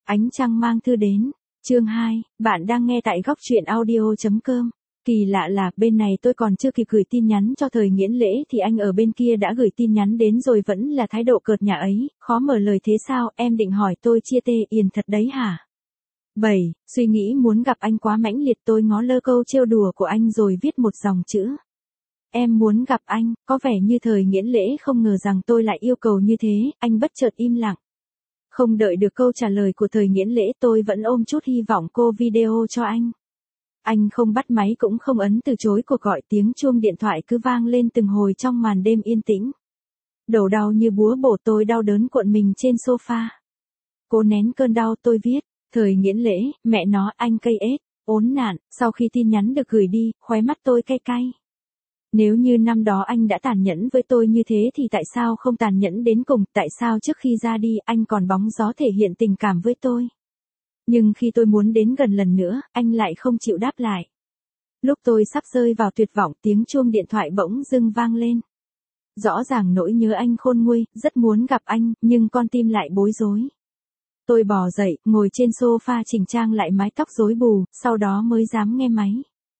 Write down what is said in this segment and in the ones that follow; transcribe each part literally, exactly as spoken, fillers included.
Ánh trăng mang thư đến. Chương hai, bạn đang nghe tại góc truyện audio chấm com. Kỳ lạ là, bên này tôi còn chưa kịp gửi tin nhắn cho Thời Nghiễn Lễ thì anh ở bên kia đã gửi tin nhắn đến rồi, vẫn là thái độ cợt nhả ấy, khó mở lời thế sao, em định hỏi tôi chia tê Yền thật đấy hả? bảy. Suy nghĩ muốn gặp anh quá mãnh liệt, tôi ngó lơ câu trêu đùa của anh rồi viết một dòng chữ. Em muốn gặp anh, có vẻ như Thời Nghiễn Lễ không ngờ rằng tôi lại yêu cầu như thế, anh bất chợt im lặng. Không đợi được câu trả lời của Thời Nghiễn Lễ, tôi vẫn ôm chút hy vọng cô video cho anh. Anh không bắt máy cũng không ấn từ chối cuộc gọi, tiếng chuông điện thoại cứ vang lên từng hồi trong màn đêm yên tĩnh. Đầu đau như búa bổ, tôi đau đớn cuộn mình trên sofa. Cố nén cơn đau tôi viết, Thời Nghiễn Lễ, mẹ nó, anh cây ếch, ốn nạn. Sau khi tin nhắn được gửi đi, khóe mắt tôi cay cay. Nếu như năm đó anh đã tàn nhẫn với tôi như thế thì tại sao không tàn nhẫn đến cùng, tại sao trước khi ra đi anh còn bóng gió thể hiện tình cảm với tôi. Nhưng khi tôi muốn đến gần lần nữa, anh lại không chịu đáp lại. Lúc tôi sắp rơi vào tuyệt vọng, tiếng chuông điện thoại bỗng dưng vang lên. Rõ ràng nỗi nhớ anh khôn nguôi, rất muốn gặp anh, nhưng con tim lại bối rối. Tôi bò dậy, ngồi trên sofa chỉnh trang lại mái tóc rối bù, sau đó mới dám nghe máy.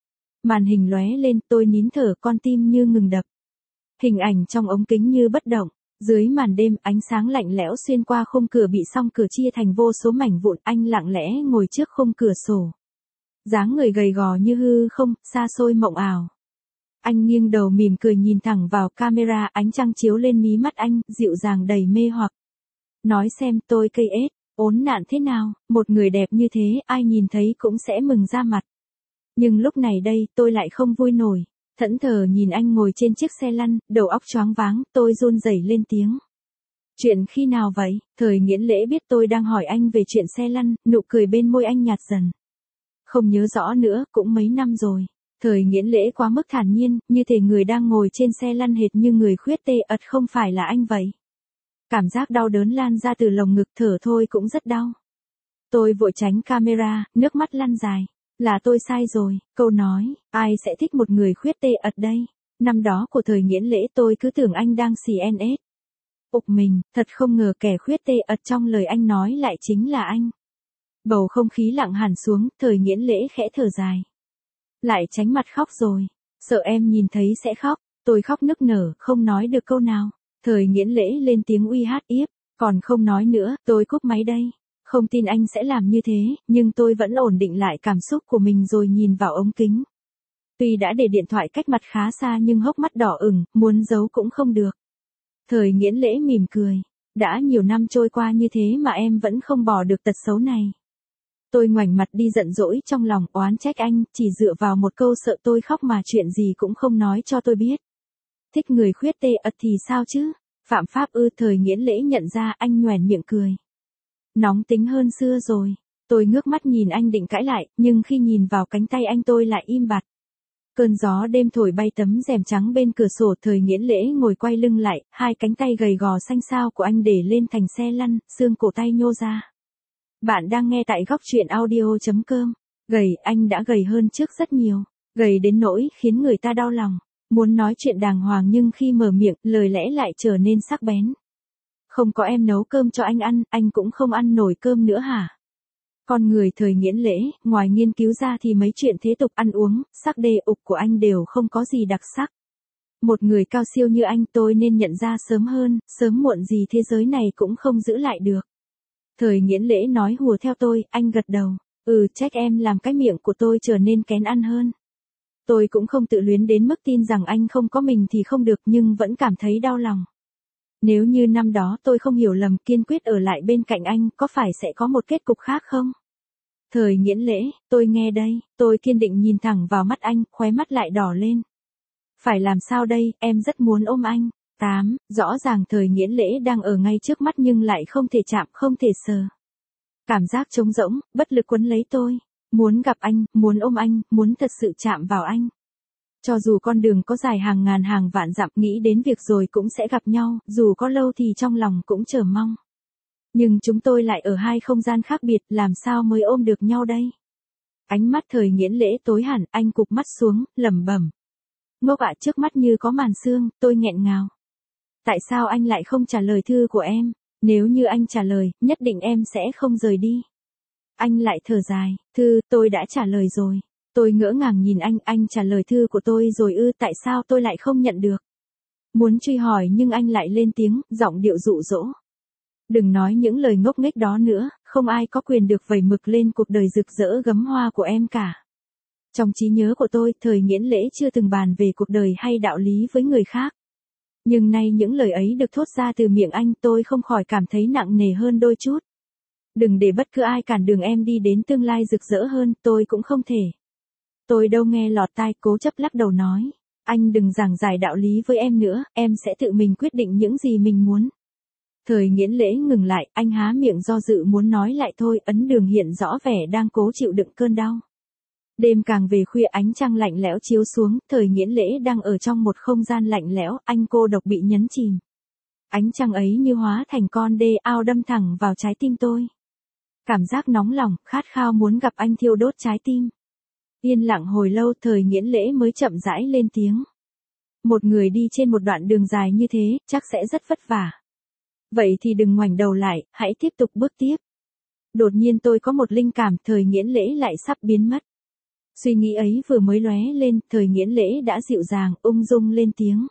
Màn hình lóe lên, tôi nín thở, con tim như ngừng đập. Hình ảnh trong ống kính như bất động. Dưới màn đêm, ánh sáng lạnh lẽo xuyên qua khung cửa bị song cửa chia thành vô số mảnh vụn, anh lặng lẽ ngồi trước khung cửa sổ. Dáng người gầy gò như hư không, xa xôi mộng ảo. Anh nghiêng đầu mỉm cười nhìn thẳng vào camera, ánh trăng chiếu lên mí mắt anh, dịu dàng đầy mê hoặc. Nói xem, tôi cây ếch, ốn nạn thế nào, một người đẹp như thế, ai nhìn thấy cũng sẽ mừng ra mặt. Nhưng lúc này đây, tôi lại không vui nổi. Thẫn thờ nhìn anh ngồi trên chiếc xe lăn, đầu óc choáng váng, tôi run rẩy lên tiếng. Chuyện khi nào vậy? Thời Nghiễn Lễ biết tôi đang hỏi anh về chuyện xe lăn, nụ cười bên môi anh nhạt dần. Không nhớ rõ nữa, cũng mấy năm rồi. Thời Nghiễn Lễ quá mức thản nhiên, như thể người đang ngồi trên xe lăn hệt như người khuyết tê ật không phải là anh vậy. Cảm giác đau đớn lan ra từ lồng ngực, thở thôi cũng rất đau. Tôi vội tránh camera, nước mắt lăn dài. Là tôi sai rồi, câu nói, ai sẽ thích một người khuyết tê ật đây? Năm đó của Thời Nghiễn Lễ tôi cứ tưởng anh đang xì en ét. Ục mình, thật không ngờ kẻ khuyết tê ật trong lời anh nói lại chính là anh. Bầu không khí lặng hẳn xuống, Thời Nghiễn Lễ khẽ thở dài. Lại tránh mặt khóc rồi, sợ em nhìn thấy sẽ khóc, tôi khóc nức nở, không nói được câu nào. Thời Nghiễn Lễ lên tiếng uy hát yếp, còn không nói nữa, tôi cúp máy đây. Không tin anh sẽ làm như thế, nhưng tôi vẫn ổn định lại cảm xúc của mình rồi nhìn vào ống kính. Tuy đã để điện thoại cách mặt khá xa nhưng hốc mắt đỏ ửng, muốn giấu cũng không được. Thời Nghiễn Lễ mỉm cười. Đã nhiều năm trôi qua như thế mà em vẫn không bỏ được tật xấu này. Tôi ngoảnh mặt đi giận dỗi trong lòng, oán trách anh, chỉ dựa vào một câu sợ tôi khóc mà chuyện gì cũng không nói cho tôi biết. Thích người khuyết tê ật thì sao chứ? Phạm pháp ư? Thời Nghiễn Lễ nhận ra, anh nhoẻn miệng cười. Nóng tính hơn xưa rồi. Tôi ngước mắt nhìn anh định cãi lại, nhưng khi nhìn vào cánh tay anh tôi lại im bặt. Cơn gió đêm thổi bay tấm rèm trắng bên cửa sổ. Thời Nghiễn Lễ ngồi quay lưng lại, hai cánh tay gầy gò xanh xao của anh để lên thành xe lăn, xương cổ tay nhô ra. Bạn đang nghe tại góc truyện audio chấm com. Gầy, anh đã gầy hơn trước rất nhiều. Gầy đến nỗi khiến người ta đau lòng. Muốn nói chuyện đàng hoàng nhưng khi mở miệng, lời lẽ lại trở nên sắc bén. Không có em nấu cơm cho anh ăn, anh cũng không ăn nổi cơm nữa hả? Con người Thời Nghiễn Lễ, ngoài nghiên cứu ra thì mấy chuyện thế tục ăn uống, sắc đề ục của anh đều không có gì đặc sắc. Một người cao siêu như anh tôi nên nhận ra sớm hơn, sớm muộn gì thế giới này cũng không giữ lại được. Thời Nghiễn Lễ nói hùa theo tôi, anh gật đầu. Ừ, trách em làm cái miệng của tôi trở nên kén ăn hơn. Tôi cũng không tự luyến đến mức tin rằng anh không có mình thì không được, nhưng vẫn cảm thấy đau lòng. Nếu như năm đó tôi không hiểu lầm, kiên quyết ở lại bên cạnh anh, có phải sẽ có một kết cục khác không? Thời Nghiễn Lễ, tôi nghe đây, tôi kiên định nhìn thẳng vào mắt anh, khóe mắt lại đỏ lên. Phải làm sao đây, em rất muốn ôm anh. tám. Rõ ràng Thời Nghiễn Lễ đang ở ngay trước mắt nhưng lại không thể chạm, không thể sờ. Cảm giác trống rỗng, bất lực quấn lấy tôi. Muốn gặp anh, muốn ôm anh, muốn thật sự chạm vào anh. Cho dù con đường có dài hàng ngàn hàng vạn dặm, nghĩ đến việc rồi cũng sẽ gặp nhau, dù có lâu thì trong lòng cũng chờ mong. Nhưng chúng tôi lại ở hai không gian khác biệt, làm sao mới ôm được nhau đây? Ánh mắt Thời Nghiễn Lễ tối hẳn, anh cụp mắt xuống, lẩm bẩm. Ngốc ạ, trước mắt như có màn sương, tôi nghẹn ngào. Tại sao anh lại không trả lời thư của em? Nếu như anh trả lời, nhất định em sẽ không rời đi. Anh lại thở dài, thư, tôi đã trả lời rồi. Tôi ngỡ ngàng nhìn anh, anh trả lời thư của tôi rồi ư, tại sao tôi lại không nhận được? Muốn truy hỏi nhưng anh lại lên tiếng, giọng điệu dụ dỗ. Đừng nói những lời ngốc nghếch đó nữa, không ai có quyền được vẩy mực lên cuộc đời rực rỡ gấm hoa của em cả. Trong trí nhớ của tôi, thời Nghiễn Lễ chưa từng bàn về cuộc đời hay đạo lý với người khác. Nhưng nay những lời ấy được thốt ra từ miệng anh, tôi không khỏi cảm thấy nặng nề hơn đôi chút. Đừng để bất cứ ai cản đường em đi đến tương lai rực rỡ hơn, tôi cũng không thể. Tôi đâu nghe lọt tai, cố chấp lắc đầu nói. Anh đừng giảng giải đạo lý với em nữa, em sẽ tự mình quyết định những gì mình muốn. Thời Nghiễn Lễ ngừng lại, anh há miệng do dự muốn nói lại thôi, ấn đường hiện rõ vẻ đang cố chịu đựng cơn đau. Đêm càng về khuya, ánh trăng lạnh lẽo chiếu xuống, thời Nghiễn Lễ đang ở trong một không gian lạnh lẽo, anh cô độc bị nhấn chìm. Ánh trăng ấy như hóa thành con đê ao đâm thẳng vào trái tim tôi. Cảm giác nóng lòng, khát khao muốn gặp anh thiêu đốt trái tim. Yên lặng hồi lâu, thời Nghiễn Lễ mới chậm rãi lên tiếng. Một người đi trên một đoạn đường dài như thế, chắc sẽ rất vất vả. Vậy thì đừng ngoảnh đầu lại, hãy tiếp tục bước tiếp. Đột nhiên tôi có một linh cảm, thời Nghiễn Lễ lại sắp biến mất. Suy nghĩ ấy vừa mới lóe lên, thời Nghiễn Lễ đã dịu dàng, ung dung lên tiếng.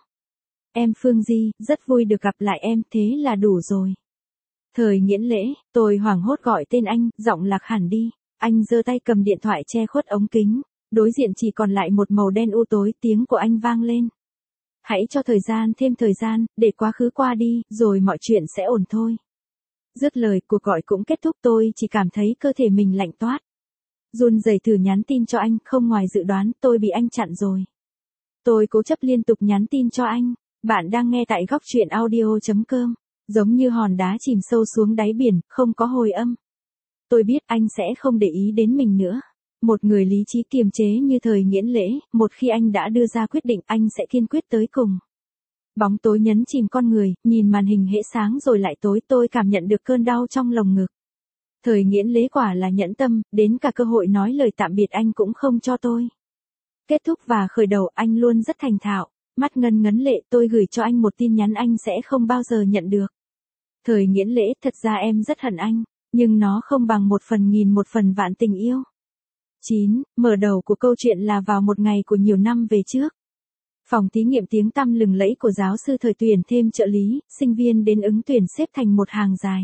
Em Phương Di, rất vui được gặp lại em, thế là đủ rồi. Thời Nghiễn Lễ, tôi hoảng hốt gọi tên anh, giọng lạc hẳn đi. Anh giơ tay cầm điện thoại che khuất ống kính. Đối diện chỉ còn lại một màu đen u tối, tiếng của anh vang lên. Hãy cho thời gian thêm thời gian, để quá khứ qua đi, rồi mọi chuyện sẽ ổn thôi. Dứt lời, cuộc gọi cũng kết thúc, tôi chỉ cảm thấy cơ thể mình lạnh toát. Run rẩy thử nhắn tin cho anh, không ngoài dự đoán, tôi bị anh chặn rồi. Tôi cố chấp liên tục nhắn tin cho anh. Bạn đang nghe tại góc truyện audio chấm com. Giống như hòn đá chìm sâu xuống đáy biển, không có hồi âm. Tôi biết anh sẽ không để ý đến mình nữa. Một người lý trí kiềm chế như thời Nghiễn Lễ, một khi anh đã đưa ra quyết định anh sẽ kiên quyết tới cùng. Bóng tối nhấn chìm con người, nhìn màn hình hễ sáng rồi lại tối, tôi cảm nhận được cơn đau trong lồng ngực. Thời Nghiễn Lễ quả là nhẫn tâm, đến cả cơ hội nói lời tạm biệt anh cũng không cho tôi. Kết thúc và khởi đầu anh luôn rất thành thạo, mắt ngân ngấn lệ, tôi gửi cho anh một tin nhắn anh sẽ không bao giờ nhận được. Thời Nghiễn Lễ, thật ra em rất hận anh, nhưng nó không bằng một phần nghìn một phần vạn tình yêu. chín. Mở đầu của câu chuyện là vào một ngày của nhiều năm về trước. Phòng thí nghiệm tiếng tăm lừng lẫy của giáo sư thời tuyển thêm trợ lý, sinh viên đến ứng tuyển xếp thành một hàng dài.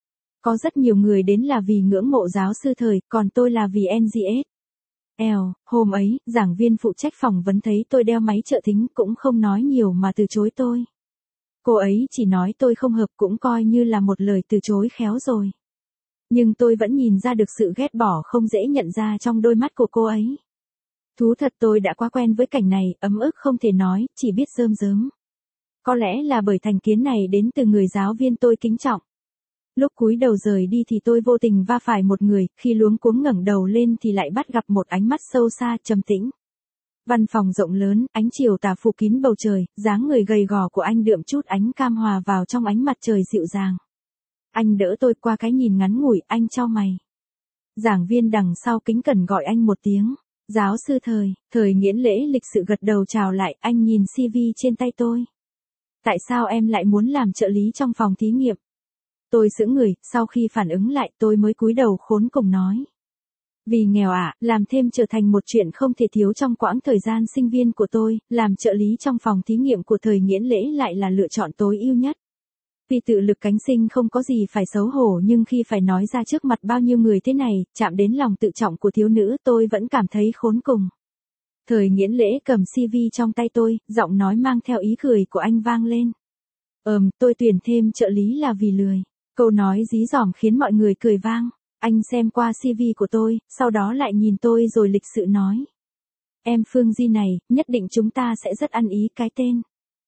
Có rất nhiều người đến là vì ngưỡng mộ giáo sư thời, còn tôi là vì en giê ét. Eo, hôm ấy, giảng viên phụ trách phỏng vấn thấy tôi đeo máy trợ thính cũng không nói nhiều mà từ chối tôi. Cô ấy chỉ nói tôi không hợp, cũng coi như là một lời từ chối khéo rồi. Nhưng tôi vẫn nhìn ra được sự ghét bỏ không dễ nhận ra trong đôi mắt của cô ấy. Thú thật tôi đã quá quen với cảnh này, ấm ức không thể nói, chỉ biết rơm rớm. Có lẽ là bởi thành kiến này đến từ người giáo viên tôi kính trọng. Lúc cúi đầu rời đi thì tôi vô tình va phải một người, khi luống cuống ngẩng đầu lên thì lại bắt gặp một ánh mắt sâu xa, trầm tĩnh. Văn phòng rộng lớn, ánh chiều tà phủ kín bầu trời, dáng người gầy gò của anh đượm chút ánh cam hòa vào trong ánh mặt trời dịu dàng. Anh đỡ tôi qua cái nhìn ngắn ngủi, anh chau mày. Giảng viên đằng sau kính cẩn gọi anh một tiếng. Giáo sư thời, thời Nghiễn Lễ lịch sự gật đầu chào lại, anh nhìn xê vê trên tay tôi. Tại sao em lại muốn làm trợ lý trong phòng thí nghiệm? Tôi sững người, sau khi phản ứng lại tôi mới cúi đầu khốn cùng nói. Vì nghèo ạ, à, làm thêm trở thành một chuyện không thể thiếu trong quãng thời gian sinh viên của tôi, làm trợ lý trong phòng thí nghiệm của thời Nghiễn Lễ lại là lựa chọn tối ưu nhất. Vì tự lực cánh sinh không có gì phải xấu hổ, nhưng khi phải nói ra trước mặt bao nhiêu người thế này, chạm đến lòng tự trọng của thiếu nữ, tôi vẫn cảm thấy khốn cùng. Thời Nghiễn Lễ cầm xê vê trong tay tôi, giọng nói mang theo ý cười của anh vang lên. Ừm, tôi tuyển thêm trợ lý là vì lười. Câu nói dí dỏm khiến mọi người cười vang. Anh xem qua xê vê của tôi, sau đó lại nhìn tôi rồi lịch sự nói. Em Phương Di này, nhất định chúng ta sẽ rất ăn ý. Cái tên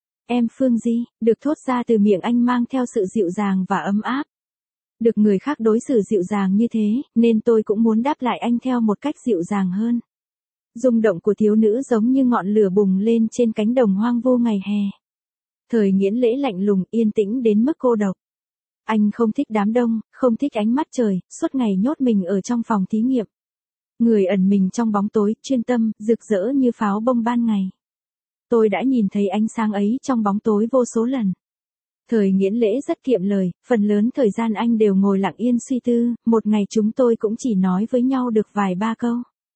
Em Phương Di, được thốt ra từ miệng anh mang theo sự dịu dàng và ấm áp. Được người khác đối xử dịu dàng như thế, nên tôi cũng muốn đáp lại anh theo một cách dịu dàng hơn. Rung động của thiếu nữ giống như ngọn lửa bùng lên trên cánh đồng hoang vu ngày hè. Thời Nghiễn Lễ lạnh lùng, yên tĩnh đến mức cô độc. Anh không thích đám đông, không thích ánh mắt trời, suốt ngày nhốt mình ở trong phòng thí nghiệm. Người ẩn mình trong bóng tối, chuyên tâm, rực rỡ như pháo bông ban ngày. Tôi đã nhìn thấy ánh sáng ấy trong bóng tối vô số lần. Thời Nghiễn Lễ rất kiệm lời, phần lớn thời gian anh đều ngồi lặng yên suy tư, một ngày chúng tôi cũng chỉ nói với nhau được vài ba câu.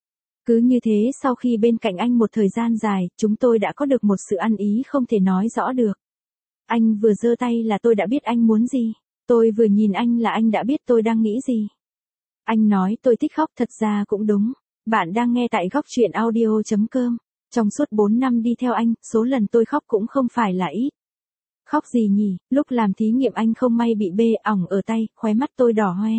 Cứ như thế sau khi bên cạnh anh một thời gian dài, chúng tôi đã có được một sự ăn ý không thể nói rõ được. Anh vừa giơ tay là tôi đã biết anh muốn gì. Tôi vừa nhìn anh là anh đã biết tôi đang nghĩ gì. Anh nói tôi thích khóc, thật ra cũng đúng. Bạn đang nghe tại góc truyện audio chấm com. Trong suốt bốn năm đi theo anh, số lần tôi khóc cũng không phải là ít. Khóc gì nhỉ, lúc làm thí nghiệm anh không may bị bê ỏng ở tay, khóe mắt tôi đỏ hoe.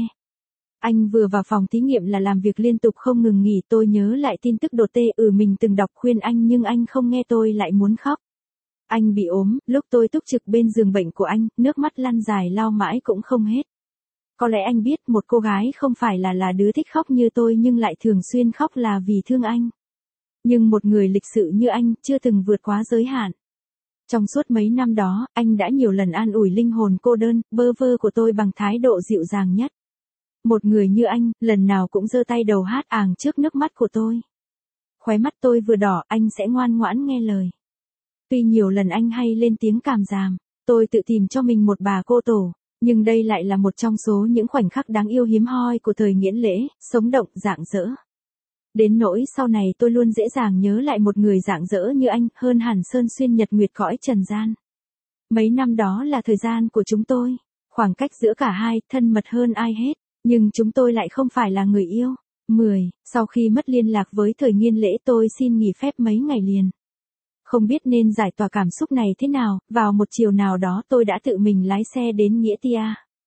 Anh vừa vào phòng thí nghiệm là làm việc liên tục không ngừng nghỉ, tôi nhớ lại tin tức đột tê ừ mình từng đọc khuyên anh nhưng anh không nghe tôi lại muốn khóc. Anh bị ốm, lúc tôi túc trực bên giường bệnh của anh, nước mắt lăn dài lau mãi cũng không hết. Có lẽ anh biết một cô gái không phải là là đứa thích khóc như tôi nhưng lại thường xuyên khóc là vì thương anh. Nhưng một người lịch sự như anh chưa từng vượt quá giới hạn. Trong suốt mấy năm đó, anh đã nhiều lần an ủi linh hồn cô đơn, bơ vơ của tôi bằng thái độ dịu dàng nhất. Một người như anh, lần nào cũng giơ tay đầu hát àng trước nước mắt của tôi. Khóe mắt tôi vừa đỏ, anh sẽ ngoan ngoãn nghe lời. Tuy nhiều lần anh hay lên tiếng cảm giảm, tôi tự tìm cho mình một bà cô tổ, nhưng đây lại là một trong số những khoảnh khắc đáng yêu hiếm hoi của thời Nghiễn Lễ, sống động, rạng rỡ. Đến nỗi sau này tôi luôn dễ dàng nhớ lại một người rạng rỡ như anh, hơn hẳn sơn xuyên nhật nguyệt cõi trần gian. Mấy năm đó là thời gian của chúng tôi, khoảng cách giữa cả hai, thân mật hơn ai hết, nhưng chúng tôi lại không phải là người yêu. mười. Sau khi mất liên lạc với thời Nghiễn Lễ tôi xin nghỉ phép mấy ngày liền. Không biết nên giải tỏa cảm xúc này thế nào, vào một chiều nào đó tôi đã tự mình lái xe đến Nghĩa Tia.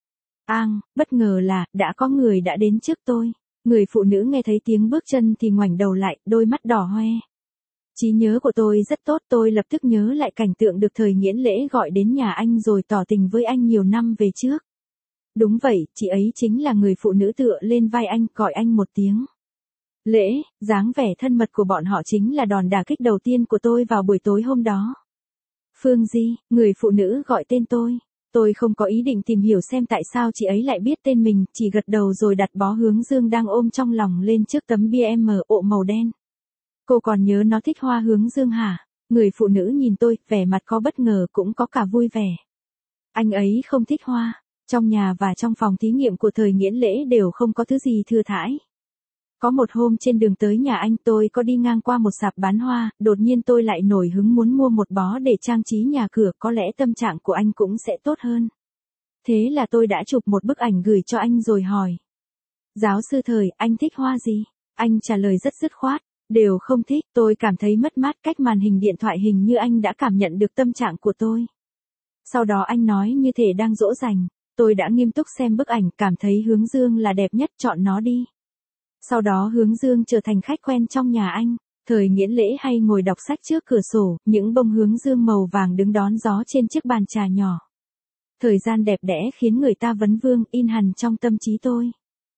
Ang, bất ngờ là, đã có người đã đến trước tôi. Người phụ nữ nghe thấy tiếng bước chân thì ngoảnh đầu lại, đôi mắt đỏ hoe. Trí nhớ của tôi rất tốt, tôi lập tức nhớ lại cảnh tượng được thời Nghiễn Lễ gọi đến nhà anh rồi tỏ tình với anh nhiều năm về trước. Đúng vậy, chị ấy chính là người phụ nữ tựa lên vai anh, gọi anh một tiếng Lễ, dáng vẻ thân mật của bọn họ chính là đòn đả kích đầu tiên của tôi vào buổi tối hôm đó. Phương Di, người phụ nữ gọi tên tôi. Tôi không có ý định tìm hiểu xem tại sao chị ấy lại biết tên mình, chỉ gật đầu rồi đặt bó hướng dương đang ôm trong lòng lên trước tấm bia M ộ màu đen. Cô còn nhớ nó thích hoa hướng dương hả? Người phụ nữ nhìn tôi, vẻ mặt có bất ngờ cũng có cả vui vẻ. Anh ấy không thích hoa. Trong nhà và trong phòng thí nghiệm của thời Nghiễn Lễ đều không có thứ gì thừa thãi. Có một hôm trên đường tới nhà anh tôi có đi ngang qua một sạp bán hoa, đột nhiên tôi lại nổi hứng muốn mua một bó để trang trí nhà cửa, có lẽ tâm trạng của anh cũng sẽ tốt hơn. Thế là tôi đã chụp một bức ảnh gửi cho anh rồi hỏi. Giáo sư Thời, anh thích hoa gì? Anh trả lời rất dứt khoát, đều không thích. Tôi cảm thấy mất mát, cách màn hình điện thoại hình như anh đã cảm nhận được tâm trạng của tôi. Sau đó anh nói như thể đang dỗ dành. Tôi đã nghiêm túc xem bức ảnh, cảm thấy hướng dương là đẹp nhất, chọn nó đi. Sau đó hướng dương trở thành khách quen trong nhà anh. Thời Nghiễn Lễ hay ngồi đọc sách trước cửa sổ, những bông hướng dương màu vàng đứng đón gió trên chiếc bàn trà nhỏ. Thời gian đẹp đẽ khiến người ta vấn vương, in hằn trong tâm trí tôi.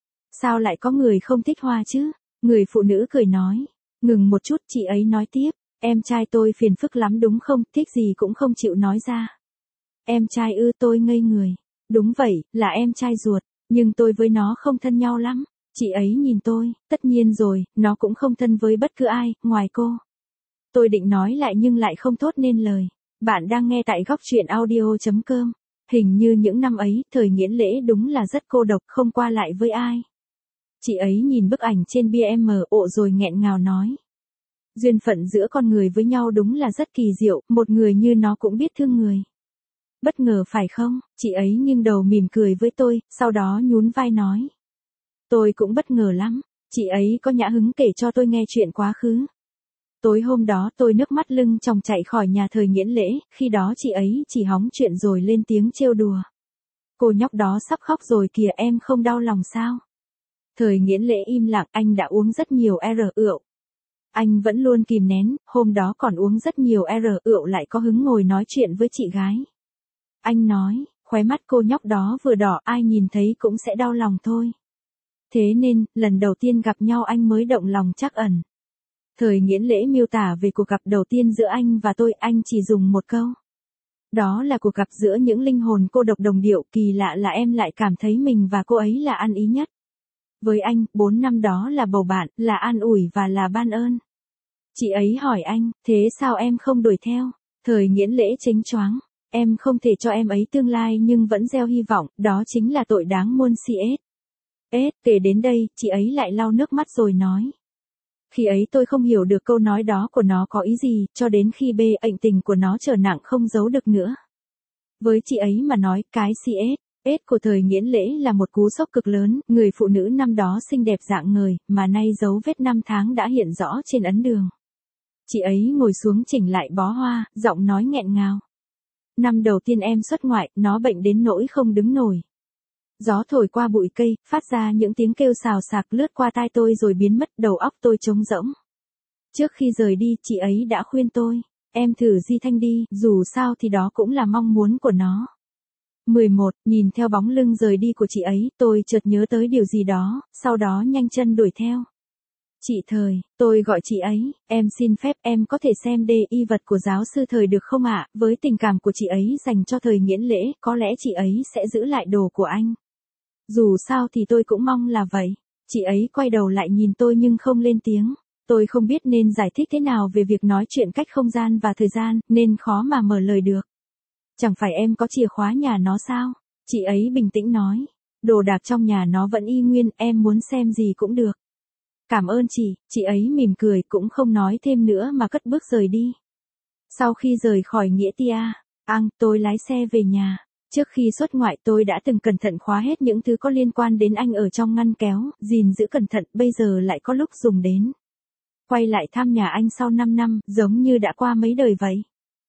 Sao lại có người không thích hoa chứ? Người phụ nữ cười nói. Ngừng một chút, chị ấy nói tiếp. Em trai tôi phiền phức lắm đúng không, thích gì cũng không chịu nói ra. Em trai ư? Tôi ngây người. Đúng vậy, là em trai ruột, nhưng tôi với nó không thân nhau lắm. Chị ấy nhìn tôi, tất nhiên rồi, nó cũng không thân với bất cứ ai, ngoài cô. Tôi định nói lại nhưng lại không thốt nên lời. Bạn đang nghe tại góc truyện audio chấm com. Hình như những năm ấy, thời Nghiễn Lễ đúng là rất cô độc, không qua lại với ai. Chị ấy nhìn bức ảnh trên bia M ộ rồi nghẹn ngào nói. Duyên phận giữa con người với nhau đúng là rất kỳ diệu, một người như nó cũng biết thương người. Bất ngờ phải không? Chị ấy nghiêng đầu mỉm cười với tôi, sau đó nhún vai nói. Tôi cũng bất ngờ lắm, chị ấy có nhã hứng kể cho tôi nghe chuyện quá khứ. Tối hôm đó tôi nước mắt lưng tròng chạy khỏi nhà thời Nghiễn Lễ, khi đó chị ấy chỉ hóng chuyện rồi lên tiếng trêu đùa. Cô nhóc đó sắp khóc rồi kìa, em không đau lòng sao? Thời Nghiễn Lễ im lặng, anh đã uống rất nhiều R rượu. Anh vẫn luôn kìm nén, hôm đó còn uống rất nhiều R rượu lại có hứng ngồi nói chuyện với chị gái. Anh nói, khóe mắt cô nhóc đó vừa đỏ, ai nhìn thấy cũng sẽ đau lòng thôi. Thế nên, lần đầu tiên gặp nhau anh mới động lòng trắc ẩn. Thời Nghiễn Lễ miêu tả về cuộc gặp đầu tiên giữa anh và tôi, anh chỉ dùng một câu. Đó là cuộc gặp giữa những linh hồn cô độc đồng điệu, kỳ lạ là em lại cảm thấy mình và cô ấy là ăn ý nhất. Với anh, bốn năm đó là bầu bạn, là an ủi và là ban ơn. Chị ấy hỏi anh, thế sao em không đuổi theo? Thời Nghiễn Lễ chếnh choáng. em không thể cho em ấy tương lai nhưng vẫn gieo hy vọng, đó chính là tội đáng muôn si ết. Ết, kể đến đây, chị ấy lại lau nước mắt rồi nói. Khi ấy tôi không hiểu được câu nói đó của nó có ý gì, cho đến khi bê ệnh tình của nó trở nặng không giấu được nữa. Với chị ấy mà nói, cái si ết, ết của thời Nghiễn Lễ là một cú sốc cực lớn, người phụ nữ năm đó xinh đẹp rạng ngời, mà nay dấu vết năm tháng đã hiện rõ trên ấn đường. Chị ấy ngồi xuống chỉnh lại bó hoa, giọng nói nghẹn ngào. Năm đầu tiên em xuất ngoại, nó bệnh đến nỗi không đứng nổi. Gió thổi qua bụi cây, phát ra những tiếng kêu xào xạc lướt qua tai tôi rồi biến mất, đầu óc tôi trống rỗng. Trước khi rời đi, chị ấy đã khuyên tôi, em thử di thanh đi, dù sao thì đó cũng là mong muốn của nó. mười một, nhìn theo bóng lưng rời đi của chị ấy, tôi chợt nhớ tới điều gì đó, sau đó nhanh chân đuổi theo. Chị Thời, tôi gọi chị ấy, em xin phép em có thể xem đê y vật của giáo sư Thời được không ạ? Với tình cảm của chị ấy dành cho Thời Nghiễn Lễ, có lẽ chị ấy sẽ giữ lại đồ của anh. Dù sao thì tôi cũng mong là vậy. Chị ấy quay đầu lại nhìn tôi nhưng không lên tiếng. Tôi không biết nên giải thích thế nào về việc nói chuyện cách không gian và thời gian, nên khó mà mở lời được. Chẳng phải em có chìa khóa nhà nó sao? Chị ấy bình tĩnh nói. Đồ đạc trong nhà nó vẫn y nguyên, em muốn xem gì cũng được. Cảm ơn chị, chị ấy mỉm cười cũng không nói thêm nữa mà cất bước rời đi. Sau khi rời khỏi Nghĩa Tia, Ang, tôi lái xe về nhà. Trước khi xuất ngoại tôi đã từng cẩn thận khóa hết những thứ có liên quan đến anh ở trong ngăn kéo, gìn giữ cẩn thận, bây giờ lại có lúc dùng đến. Quay lại thăm nhà anh sau năm năm, giống như đã qua mấy đời vậy.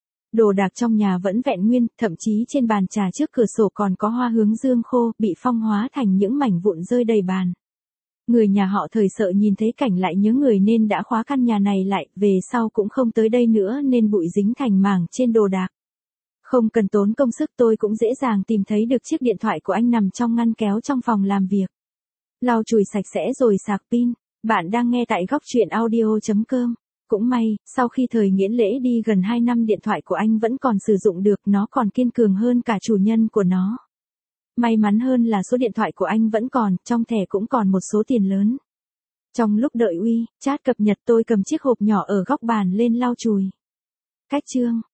Đồ đạc trong nhà vẫn vẹn nguyên, thậm chí trên bàn trà trước cửa sổ còn có hoa hướng dương khô, bị phong hóa thành những mảnh vụn rơi đầy bàn. Người nhà họ Thời sợ nhìn thấy cảnh lại nhớ người nên đã khóa căn nhà này lại, về sau cũng không tới đây nữa nên bụi dính thành mảng trên đồ đạc. Không cần tốn công sức tôi cũng dễ dàng tìm thấy được chiếc điện thoại của anh nằm trong ngăn kéo trong phòng làm việc. Lau chùi sạch sẽ rồi sạc pin. Bạn đang nghe tại góc truyện audio chấm com. Cũng may, sau khi Thời Nghiễn Lễ đi gần hai năm điện thoại của anh vẫn còn sử dụng được, nó còn kiên cường hơn cả chủ nhân của nó. May mắn hơn là số điện thoại của anh vẫn còn, trong thẻ cũng còn một số tiền lớn. Trong lúc đợi uy, chat cập nhật tôi cầm chiếc hộp nhỏ ở góc bàn lên lau chùi. Cách chương